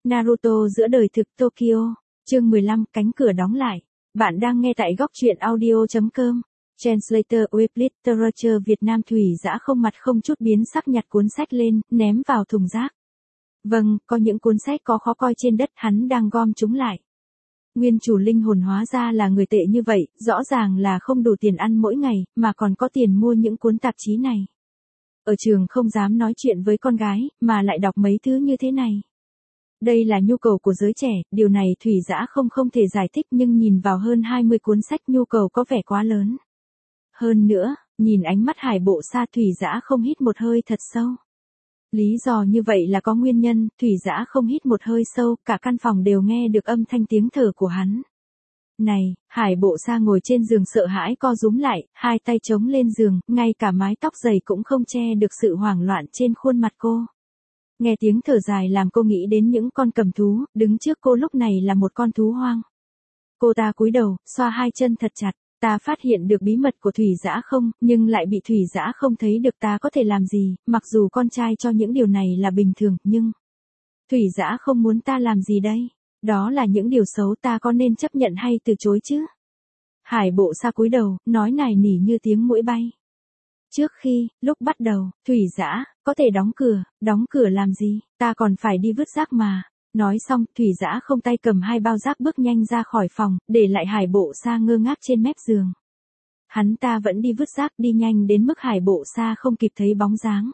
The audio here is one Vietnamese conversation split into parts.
Naruto giữa đời thực Tokyo, chương 15, cánh cửa đóng lại. Bạn đang nghe tại góc truyện audio.com. Translator with Literature Việt Nam. Thủy Dã không mặt không chút biến sắc nhặt cuốn sách lên, ném vào thùng rác. Vâng, có những cuốn sách có khó coi trên đất, hắn đang gom chúng lại. Nguyên chủ linh hồn hóa ra là người tệ như vậy, rõ ràng là không đủ tiền ăn mỗi ngày, mà còn có tiền mua những cuốn tạp chí này. Ở trường không dám nói chuyện với con gái, mà lại đọc mấy thứ như thế này. Đây là nhu cầu của giới trẻ, điều này Thủy Dã không thể giải thích, nhưng nhìn vào hơn 20 cuốn sách nhu cầu có vẻ quá lớn. Hơn nữa, nhìn ánh mắt Hải Bộ Sa, Thủy Dã không hít một hơi thật sâu. Lý do như vậy là có nguyên nhân, Thủy Dã không hít một hơi sâu, cả căn phòng đều nghe được âm thanh tiếng thở của hắn. Này, Hải Bộ Sa ngồi trên giường sợ hãi co rúm lại, hai tay chống lên giường, ngay cả mái tóc dày cũng không che được sự hoảng loạn trên khuôn mặt cô. Nghe tiếng thở dài làm cô nghĩ đến những con cầm thú, đứng trước cô lúc này là một con thú hoang. Cô ta cúi đầu, xoa hai chân thật chặt, ta phát hiện được bí mật của Thủy Dã không, nhưng lại bị Thủy Dã không thấy được. Ta có thể làm gì, mặc dù con trai cho những điều này là bình thường, nhưng Thủy Dã không muốn ta làm gì đây? Đó là những điều xấu, ta có nên chấp nhận hay từ chối chứ? Hải Bộ Sa cúi đầu, nói nài nỉ như tiếng muỗi bay. Trước khi, lúc bắt đầu, Thủy Dã, có thể đóng cửa làm gì, ta còn phải đi vứt rác mà. Nói xong, Thủy Dã không tay cầm hai bao rác bước nhanh ra khỏi phòng, để lại Hải Bộ Sa ngơ ngác trên mép giường. Hắn ta vẫn đi vứt rác, đi nhanh đến mức Hải Bộ Sa không kịp thấy bóng dáng.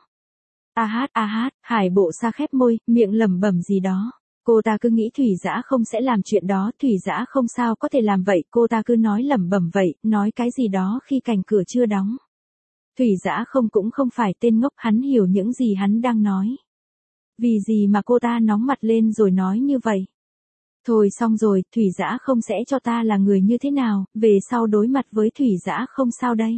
A hát, Hải Bộ Sa khép môi, miệng lẩm bẩm gì đó. Cô ta cứ nghĩ Thủy Dã không sẽ làm chuyện đó, Thủy Dã không sao có thể làm vậy, cô ta cứ nói lẩm bẩm vậy, nói cái gì đó khi cánh cửa chưa đóng. Thủy Dã không cũng không phải tên ngốc, hắn hiểu những gì hắn đang nói. Vì gì mà cô ta nóng mặt lên rồi nói như vậy? Thôi xong rồi, Thủy Dã không sẽ cho ta là người như thế nào, về sau đối mặt với Thủy Dã không sao đây?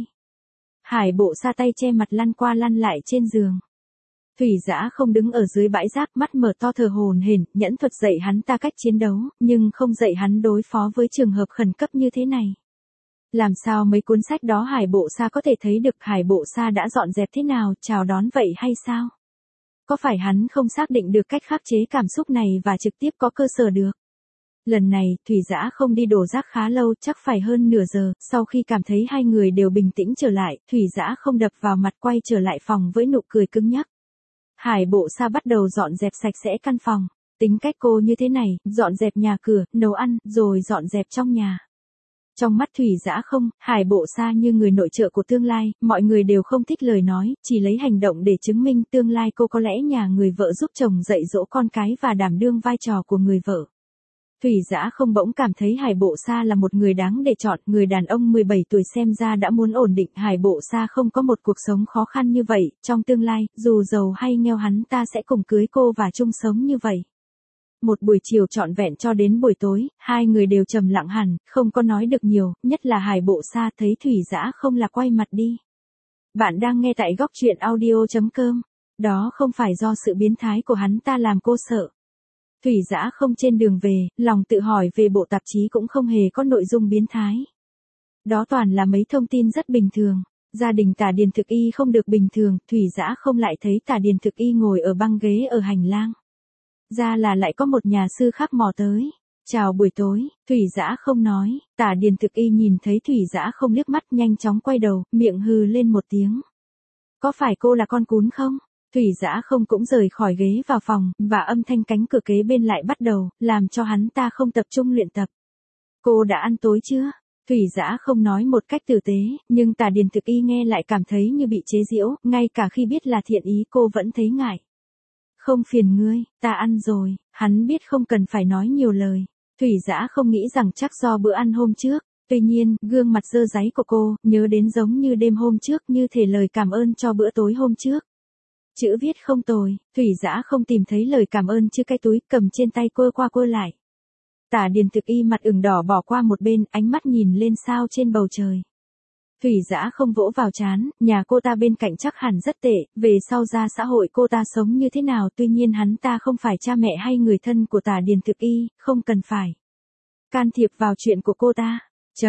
Hải Bộ Sa tay che mặt lăn qua lăn lại trên giường. Thủy Dã không đứng ở dưới bãi rác, mắt mở to thở hổn hển, nhẫn thuật dạy hắn ta cách chiến đấu, nhưng không dạy hắn đối phó với trường hợp khẩn cấp như thế này. Làm sao mấy cuốn sách đó Hải Bộ Sa có thể thấy được? Hải Bộ Sa đã dọn dẹp thế nào, chào đón vậy hay sao? Có phải hắn không xác định được cách khắc chế cảm xúc này và trực tiếp có cơ sở được? Lần này, Thủy Dã không đi đổ rác khá lâu, chắc phải hơn nửa giờ, sau khi cảm thấy hai người đều bình tĩnh trở lại, Thủy Dã không đập vào mặt quay trở lại phòng với nụ cười cứng nhắc. Hải Bộ Sa bắt đầu dọn dẹp sạch sẽ căn phòng. Tính cách cô như thế này, dọn dẹp nhà cửa, nấu ăn, rồi dọn dẹp trong nhà. Trong mắt Thủy Dã không, Hải Bộ Sa như người nội trợ của tương lai, mọi người đều không thích lời nói, chỉ lấy hành động để chứng minh tương lai cô có lẽ nhà người vợ giúp chồng dạy dỗ con cái và đảm đương vai trò của người vợ. Thủy Dã không bỗng cảm thấy Hải Bộ Sa là một người đáng để chọn, người đàn ông 17 tuổi xem ra đã muốn ổn định. Hải Bộ Sa không có một cuộc sống khó khăn như vậy, trong tương lai, dù giàu hay nghèo hắn ta sẽ cùng cưới cô và chung sống như vậy. Một buổi chiều trọn vẹn cho đến buổi tối, hai người đều trầm lặng hẳn, không có nói được nhiều, nhất là Hải Bộ Sa thấy Thủy Dã không là quay mặt đi. Bạn đang nghe tại góc truyện audio.com. Đó không phải do sự biến thái của hắn ta làm cô sợ. Thủy Dã không trên đường về, lòng tự hỏi về bộ tạp chí cũng không hề có nội dung biến thái. Đó toàn là mấy thông tin rất bình thường. Gia đình Tả Điền Thực Y không được bình thường, Thủy Dã không lại thấy Tả Điền Thực Y ngồi ở băng ghế ở hành lang. Ra là lại có một nhà sư khác mò tới. Chào buổi tối, Thủy Dã không nói, Tả Điền Thực Y nhìn thấy Thủy Dã không liếc mắt nhanh chóng quay đầu, miệng hừ lên một tiếng. Có phải cô là con cún không? Thủy Dã không cũng rời khỏi ghế vào phòng, và âm thanh cánh cửa kế bên lại bắt đầu, làm cho hắn ta không tập trung luyện tập. Cô đã ăn tối chưa? Thủy Dã không nói một cách tử tế, nhưng Tả Điền Thực Y nghe lại cảm thấy như bị chế giễu, ngay cả khi biết là thiện ý cô vẫn thấy ngại. Không phiền ngươi, ta ăn rồi. Hắn biết không cần phải nói nhiều lời. Thủy Dã không nghĩ rằng chắc do bữa ăn hôm trước. Tuy nhiên, gương mặt dơ dáy của cô, nhớ đến giống như đêm hôm trước, như thể lời cảm ơn cho bữa tối hôm trước. Chữ viết không tồi, Thủy Dã không tìm thấy lời cảm ơn chứ cái túi cầm trên tay quơ qua quơ lại. Tả Điền Thực Y mặt ửng đỏ bỏ qua một bên, ánh mắt nhìn lên sao trên bầu trời. Thủy Dã không vỗ vào trán, nhà cô ta bên cạnh chắc hẳn rất tệ, về sau ra xã hội cô ta sống như thế nào, tuy nhiên hắn ta không phải cha mẹ hay người thân của Tả Điền Thực Y, không cần phải can thiệp vào chuyện của cô ta.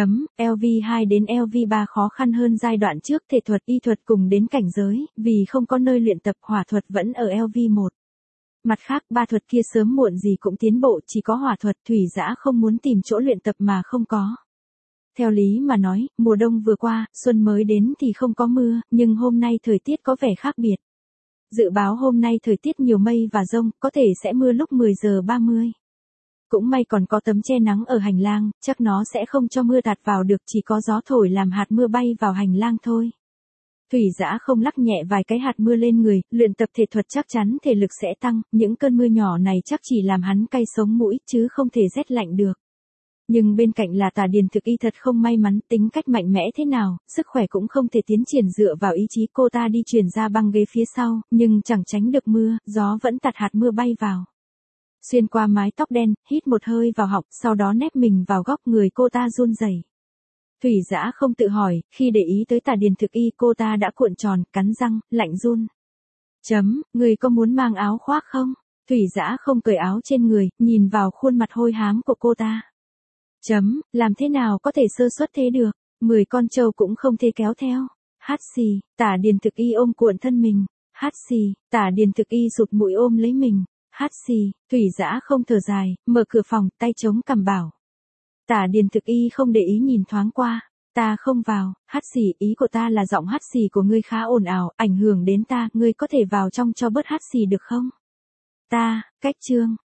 LV2 đến LV3 khó khăn hơn giai đoạn trước, thể thuật y thuật cùng đến cảnh giới, vì không có nơi luyện tập, hỏa thuật vẫn ở LV1. Mặt khác, ba thuật kia sớm muộn gì cũng tiến bộ, chỉ có hỏa thuật, Thủy Dã không muốn tìm chỗ luyện tập mà không có. Theo lý mà nói, mùa đông vừa qua, xuân mới đến thì không có mưa, nhưng hôm nay thời tiết có vẻ khác biệt. Dự báo hôm nay thời tiết nhiều mây và dông, có thể sẽ mưa lúc 10 giờ 30. Cũng may còn có tấm che nắng ở hành lang, chắc nó sẽ không cho mưa tạt vào được, chỉ có gió thổi làm hạt mưa bay vào hành lang thôi. Thủy Dã không lắc nhẹ vài cái hạt mưa lên người, luyện tập thể thuật chắc chắn thể lực sẽ tăng, những cơn mưa nhỏ này chắc chỉ làm hắn cay sống mũi, chứ không thể rét lạnh được. Nhưng bên cạnh là Tả Điền Thực Y thật không may mắn, tính cách mạnh mẽ thế nào, sức khỏe cũng không thể tiến triển dựa vào ý chí, cô ta đi chuyển ra băng ghế phía sau, nhưng chẳng tránh được mưa, gió vẫn tạt hạt mưa bay vào. Xuyên qua mái tóc đen, hít một hơi vào họng, sau đó nép mình vào góc, người cô ta run rẩy. Thủy Dã không tự hỏi, khi để ý tới Tả Điền Thực Y cô ta đã cuộn tròn, cắn răng, lạnh run. Người có muốn mang áo khoác không? Thủy Dã không cởi áo trên người, nhìn vào khuôn mặt hôi hám của cô ta. Làm thế nào có thể sơ suất thế được? 10 con trâu cũng không thể kéo theo. Hát xì, Tả Điền Thực Y ôm cuộn thân mình. Hát xì, Tả Điền Thực Y sụt mũi ôm lấy mình. Hát xì, Thủy Dã không thở dài, mở cửa phòng, tay chống cằm bảo. Tả Điền Thực Y không để ý nhìn thoáng qua. Ta không vào, hát xì, ý của ta là giọng hát xì của ngươi khá ồn ào, ảnh hưởng đến ta, ngươi có thể vào trong cho bớt hát xì được không? Cách chương.